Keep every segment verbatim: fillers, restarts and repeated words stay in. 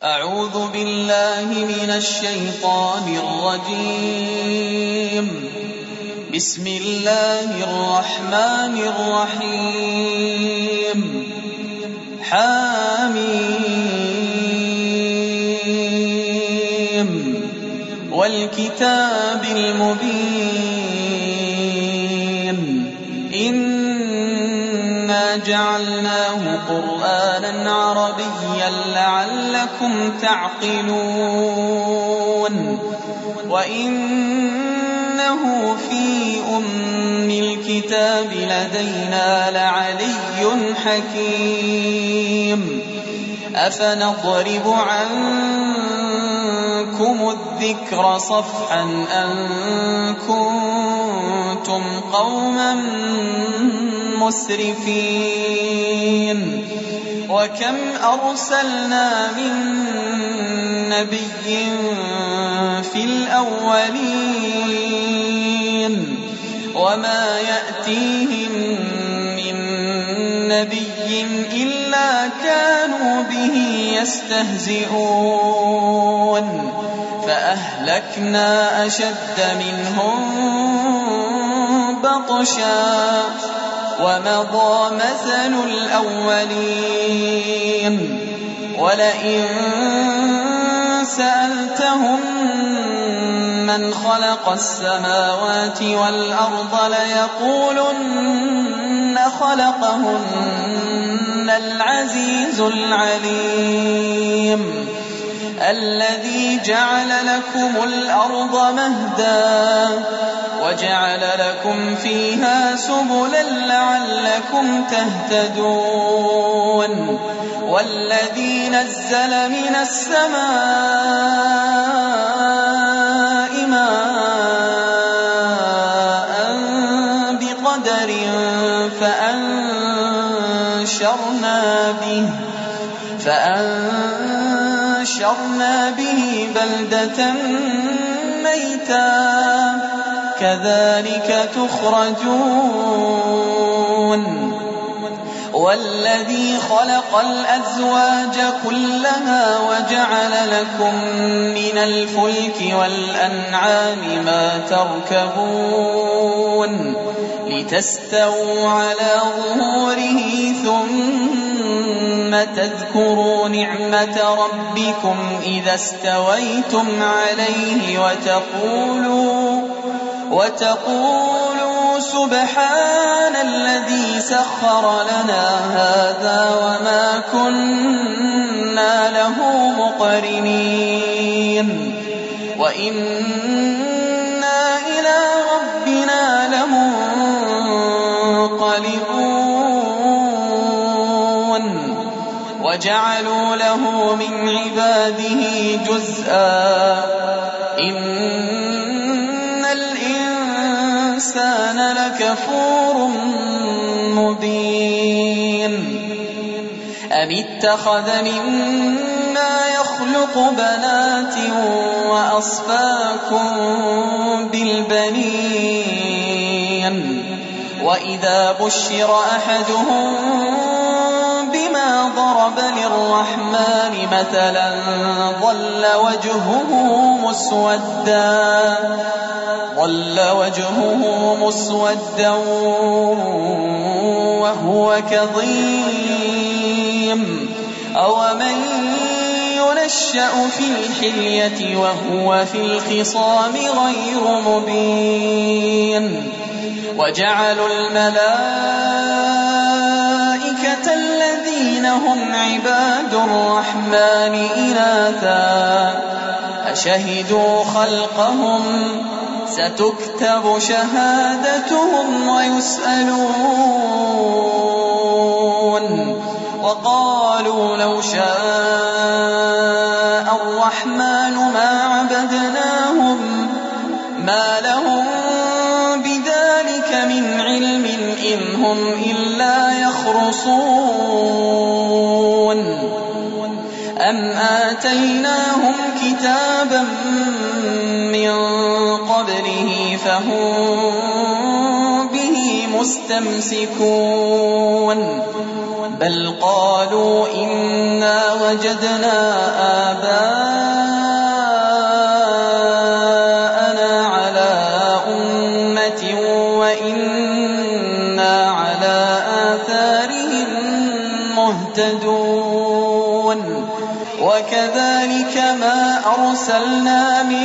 أعوذ بالله من الشيطان الرجيم. بسم الله الرحمن الرحيم. حاميم والكتاب المبين إنا جعلناه قرآنا عربيا لعلكم تعقلون وإنه في أم الكتاب لدينا لعلي حكيم أفنضرب عنكم الذكر صفحا أن كنتم قوما مسرفين وكم أرسلنا من نبي في الأولين وما يأتيهم من نبي إلا كانوا به يستهزئون فأهلكنا أشد منهم بطشا ومضى مثل الأولين ولئن سألتهم من خلق السماوات والأرض ليقولن خلقهن العزيز العليم الذي جعل لكم الأرض مهدا وجعل لكم فيها سبلا لعلكم تهتدون والذي نزل من السماء ماء بقدر فأنشرنا به فأنشرنا به بلدة ميتا كذلك تخرجون والذي خلق الأزواج كلها وجعل لكم من الفلك والأنعام ما تركبون لتستووا على ظهوره ثم تذكروا نعمة ربكم إذا استويتم عليه وتقولوا وتقولوا سبحان الذي سخر لنا هذا وما كنا له مقرنين وإنا إلى ربنا لمنقلبون وجعلوا له من عباده جزءا إن الإنسان لكفور مبين أم اتخذ مما يخلق بنات وأصفاكم بالبنين وإذا بشر أحدهم بما ضرب للرحمن مثلا ظل وجهه مسودا ظل وجهه مسودا وهو كظيم أومن ينشأ في الحلية وهو في الخصام غير مبين وجعلوا الملائكة الذين هم عباد الرحمن إناثا أشهدوا خلقهم ستكتب شهادتهم ويسألون وقالوا لو شاء الرحمن ما عبدناهم ما لهم بذلك من علم إن هم إلا يخرصون أم آتيناهم كتابا من قبله فهم به مستمسكون بل قالوا إنا وجدنا آباءنا على أمة وإنا على آثارهم مهتدون وكذلك ما أرسلنا من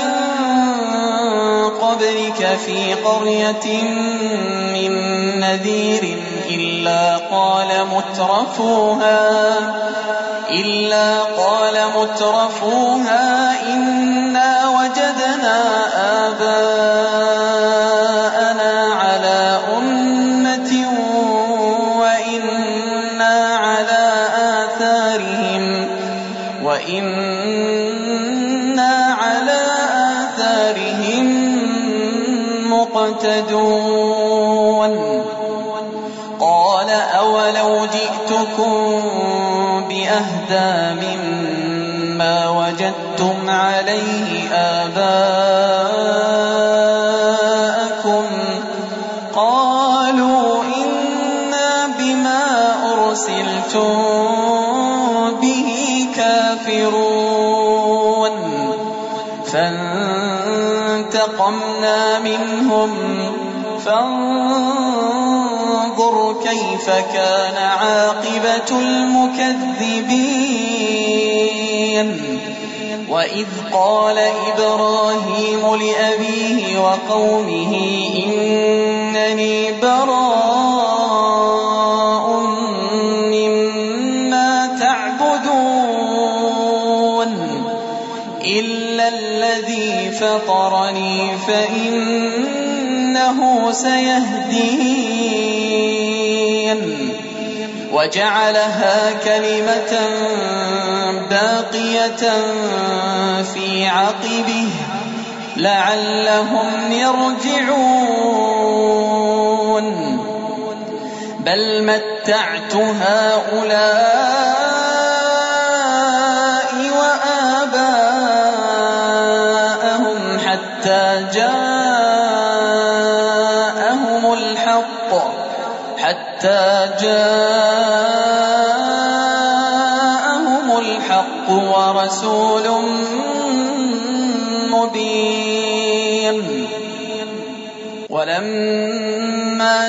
قبلك في قرية من نذير إلا قال مترفوها إلا قال مترفوها إنا وجدنا آباءنا على أمة وإنا على آثارهم وإنا على آثارهم مقتدون قال أولو جئتكم بأهدى مما وجدتم عليه آباءكم قالوا إنا بما أرسلتم به كافرون فانتقمنا منهم فانظر كيف كان عاقبة المكذبين وإذ قال إبراهيم لأبيه وقومه إنني براء مما تعبدون إلا الذي فطرني فإنه سيهدين وجعلها كلمة باقية في عقبه لعلهم يرجعون بل متعت هؤلاء وآباءهم حتى جاءهم الحق حتى جاءهم الحق ورسول مبين ولما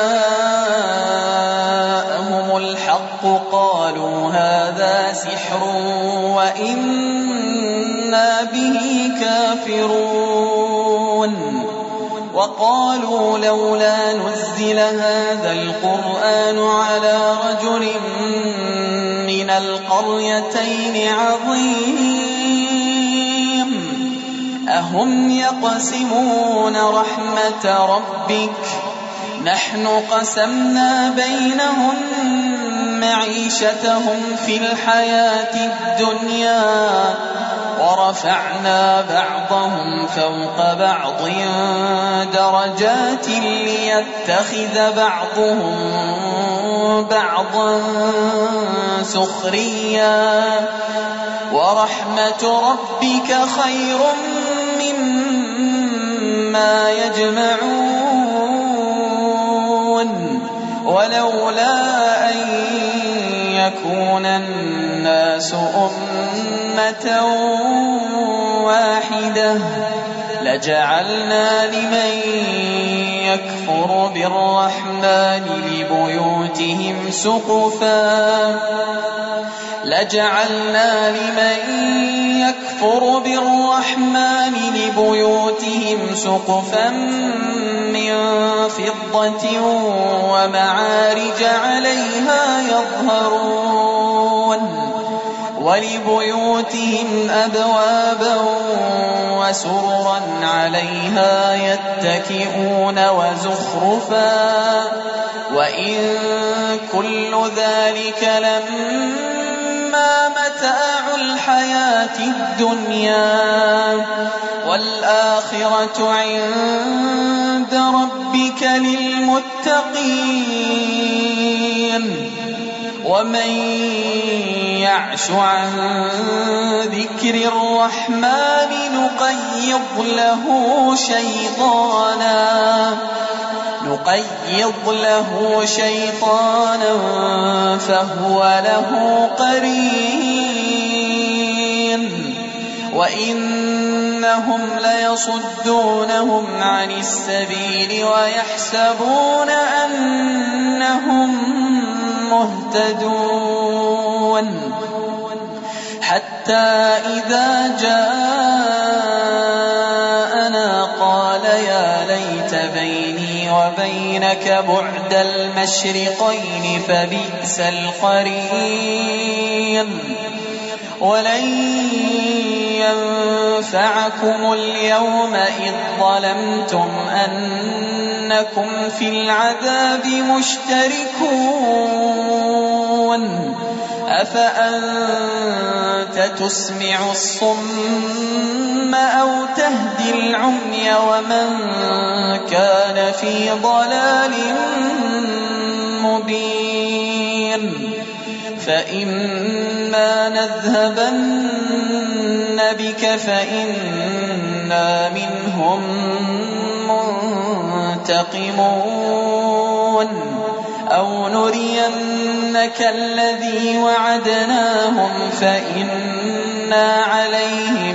جاءهم الحق قالوا هذا سحر وإنا به كافرون وقالوا لولا نزل هذا القرآن على رجل من القريتين عظيم أهم يقسمون رحمة ربك نحن قسمنا بينهم معيشتهم في الحياة الدنيا ورفعنا بعضهم فوق بعض درجات ليتخذ بعضهم بعضا سخريا ورحمة ربك خير مما يجمعون ولولا أن يكون الناس أمة واحدة لجعلنا لمن يكفر بالرحمن لبيوتهم سقفا لجعلنا لمن يكفر بالرحمن لبيوتهم سقفا من فضة ومعارج عليها يظهرون ولبيوتهم أبوابا وسررا عليها يتكئون وزخرفا وإن كل ذلك لما متاع الحياة الدنيا والآخرة عند ربك للمتقين ومن يعش عن ذكر الرحمن نقيض له شيطانا نقيض له شيطانا فهو له قرين وإنهم ليصدونهم عن السبيل ويحسبون أنهم مهتدون حتى إذا جاءنا قال يا ليت بيني وبينك بعد المشرقين فبئس القرين ولن ينفعكم اليوم إذ ظلمتم أنكم في العذاب مشتركون أفأنت تسمع الصم أو تهدي العمي ومن كان في ضلال مبين فإما نذهبن بك فإنا منهم منتقمون أو نرينك الذي وعدناهم فإنا عليهم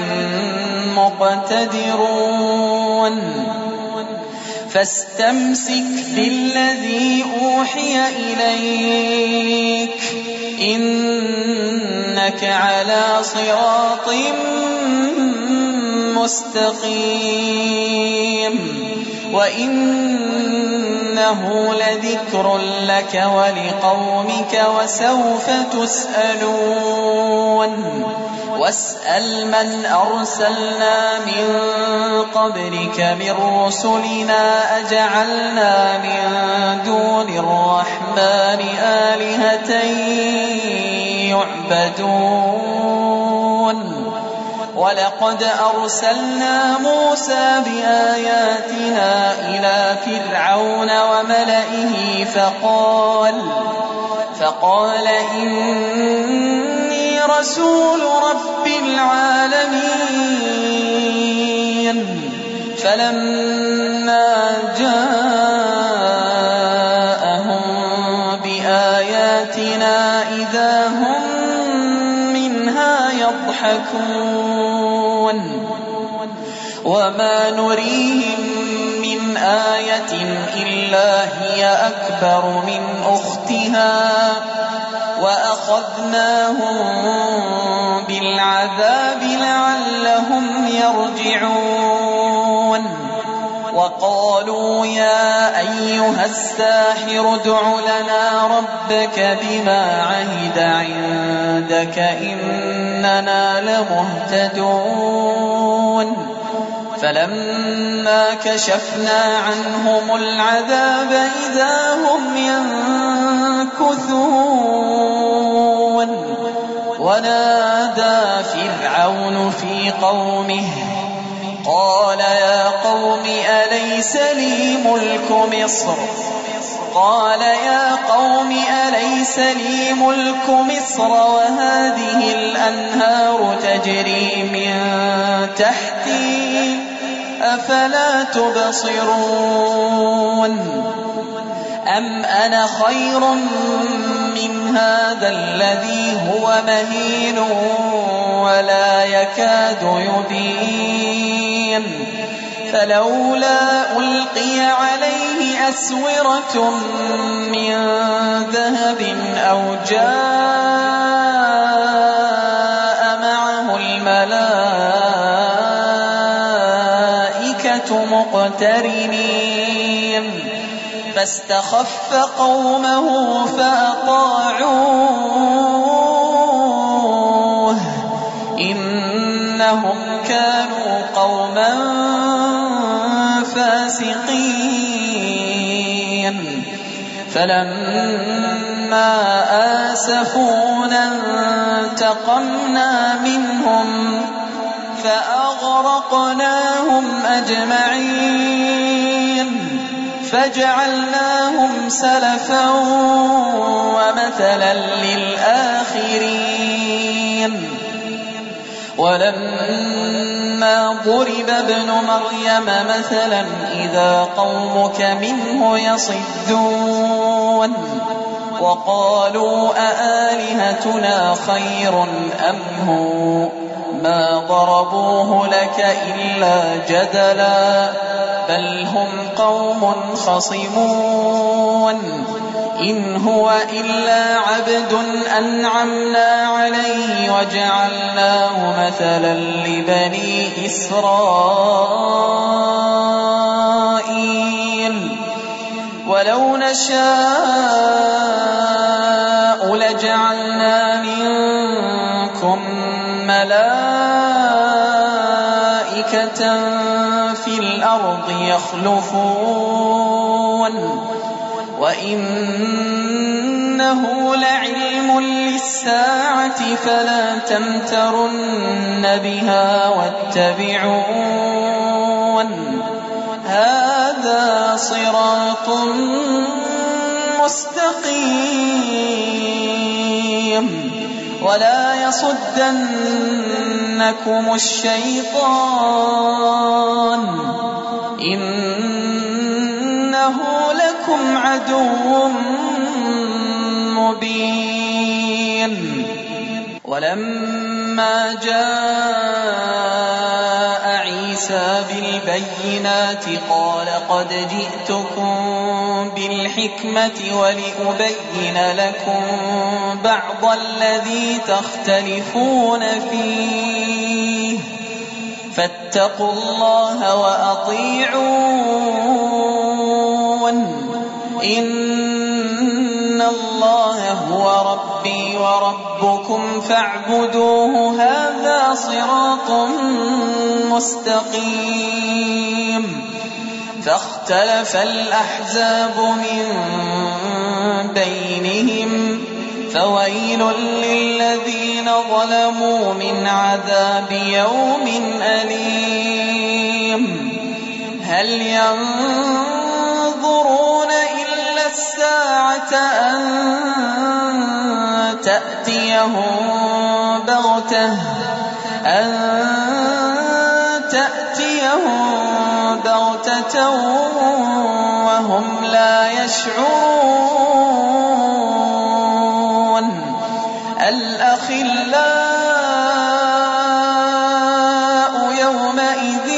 مقتدرون فاستمسك بالذي أوحي إليك إنك على صراط مستقيم وإنه لذكر لك ولقومك وسوف تسألون واسأل من أرسلنا من قبلك من رسلنا أجعلنا من دون الرحمن آلهة يعبدون ولقد أرسلنا موسى بآياتنا إلى فرعون وملئه فقال فقال إني رسول رب العالمين فلما جاءهم بآياتنا إذا هم منها يضحكون وما نريهم من آية إلا هي أكبر من أختها وأخذناهم بالعذاب لعلهم يرجعون وقالوا يا أيها الساحر ادع لنا ربك بما عهد عندك إننا لمهتدون فلما كشفنا عنهم العذاب إذا هم ينكثون ونادى فرعون في قومه قال يا قوم أليس لي ملك مصر قال يا قوم أليس لي ملك مصر وهذه الأنهار تجري من تحتي أفلا تبصرون أم أنا خير من هذا الذي هو مهين ولا يكاد يبين فلولا ألقي عليه أسورة من ذهب أو جاء معه الملائكة مقترنين فاستخف قومه فأطاعوه إنهم كانوا قوما فاسقين فلما آسفونا انتقمنا منهم فأغرقناهم أجمعين فجعلناهم سلفا ومثلا للآخرين ولما ضرب ابن مريم مثلا إذا قومك منه يصدون وقالوا أآلهتنا خير أم هو ما ضربوه لك إلا جدلا بل هم قوم خصمون إن هو إلا عبد أنعمنا عليه وجعلناه مثلا لبني إسرائيل ولو نشاء لجعلنا منكم ملائكة في الأرض يخلفون وإنه لعلم للساعة فلا تمترن بها واتبعون هذا صراط مستقيم ولا يصدنكم الشيطان إنه لكم عدو مبين ولما جاء عيسى بالبينات قال قد جئتكم بالحكمة ولأبين لكم بعض الذي تختلفون فيه فاتقوا الله وأطيعون إن الله هو ربي وربكم فاعبدوه هذا صراط مستقيم فاختلف الأحزاب من بينهم فويل للذين ظلموا من عذاب يوم أليم هل ينظرون إلا الساعة أن تأتيهم بغتة أن تأتيهم بغتة وهم لا يشعرون الأخلاء يومئذ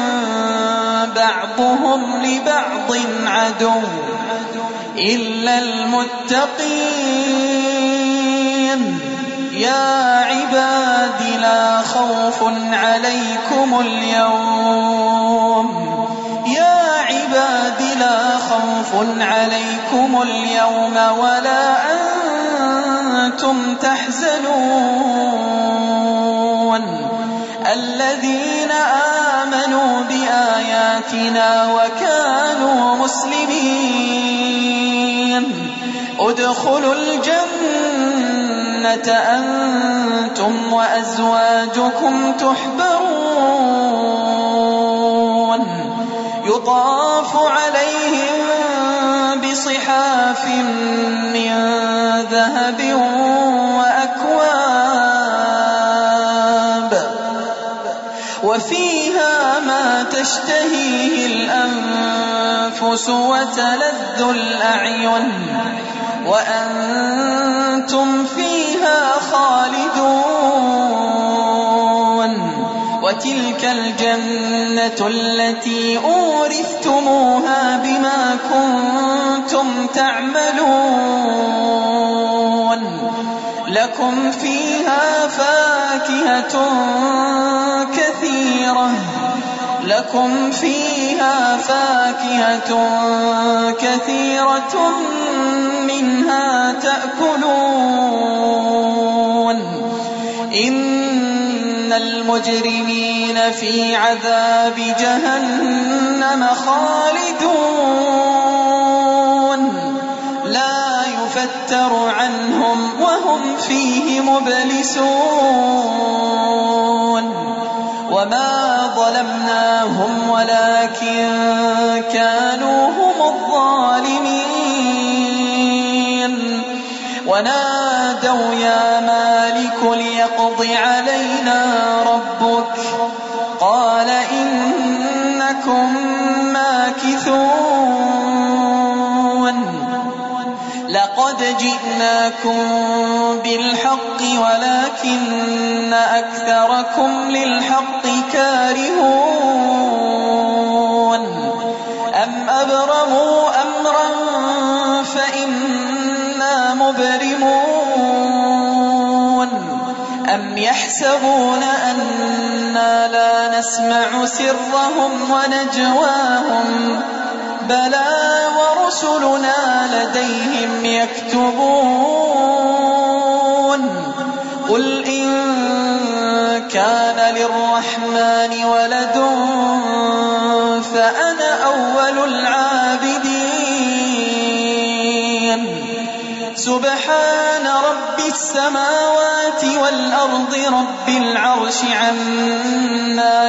بعضهم لبعض عدو إلا المتقين يا عباد لا خوف عليكم اليوم يا عباد لا خوف عليكم اليوم ولا أنتم تحزنون الذين آمنوا بآياتنا وكانوا مسلمين ادخلوا الجنة أنتم وأزواجكم تحبرون يطاف عليهم بصحاف من ذهب وأكواب وفيها ما تشتهيه الأنفس وتلذ الأعين وأنتم فيها خالدون وتلك الجنة التي أورثتموها بما كنتم تعملون لكم فيها فاكهة كثيرة لكم فيها فاكهة كثيرة منها تأكلون إن المجرمين في عذاب جهنم خالدون لا يفتر عنهم وهم فيه مبلسون وما ظلمناهم ولكن كانوا هم الظالمين ونادوا يا مالك ليقض علينا ربك جئناكم بالحق ولكن أكثركم للحق كارهون أم أبرموا أمرا فإنا مبرمون أم يحسبون أنا لا نسمع سرهم ونجواهم بلى ورسلنا لديهم يكتبون قل إن كان للرحمن ولد فأنا أول العابدين سبحان رب السماوات والأرض رب العرش عما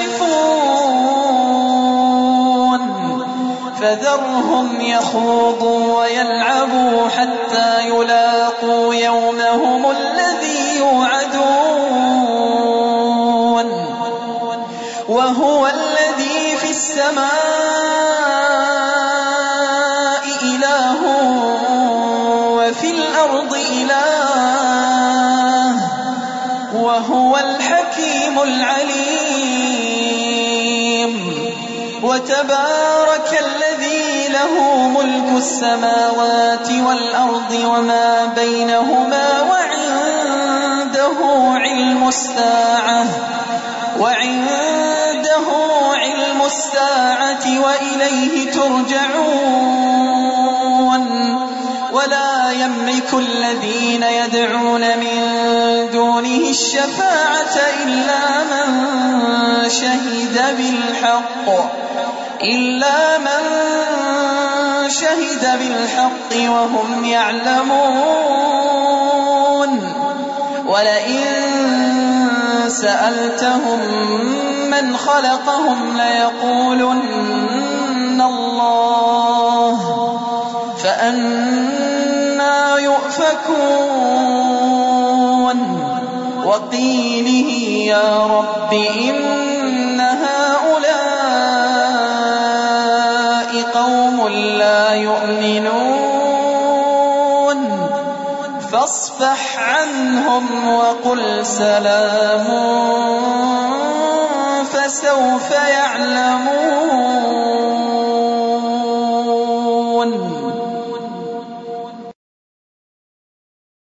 يصفون فذرهم يخوضوا ويلعبوا حتى يلاقوا يومهم الذي يوعدون وهو الذي في السماء إله وفي الأرض إله وهو الحكيم العليم وتبارك الذي له ملك السماوات والأرض وما بينهما وعنده علم الساعة وعنده علم الساعة وإليه ترجعون ولا يملك الذين يدعون من دونه الشفاعة إلا من شهد بالحق إلا من شهد بالحق وهم يعلمون ولئن سألتهم من خلقهم ليقولن الله فأنى يؤفكون وقيله يا رب إن هؤلاء قوم لا يؤمنون فاصفح عنهم وقل سلام فسوف يعلمون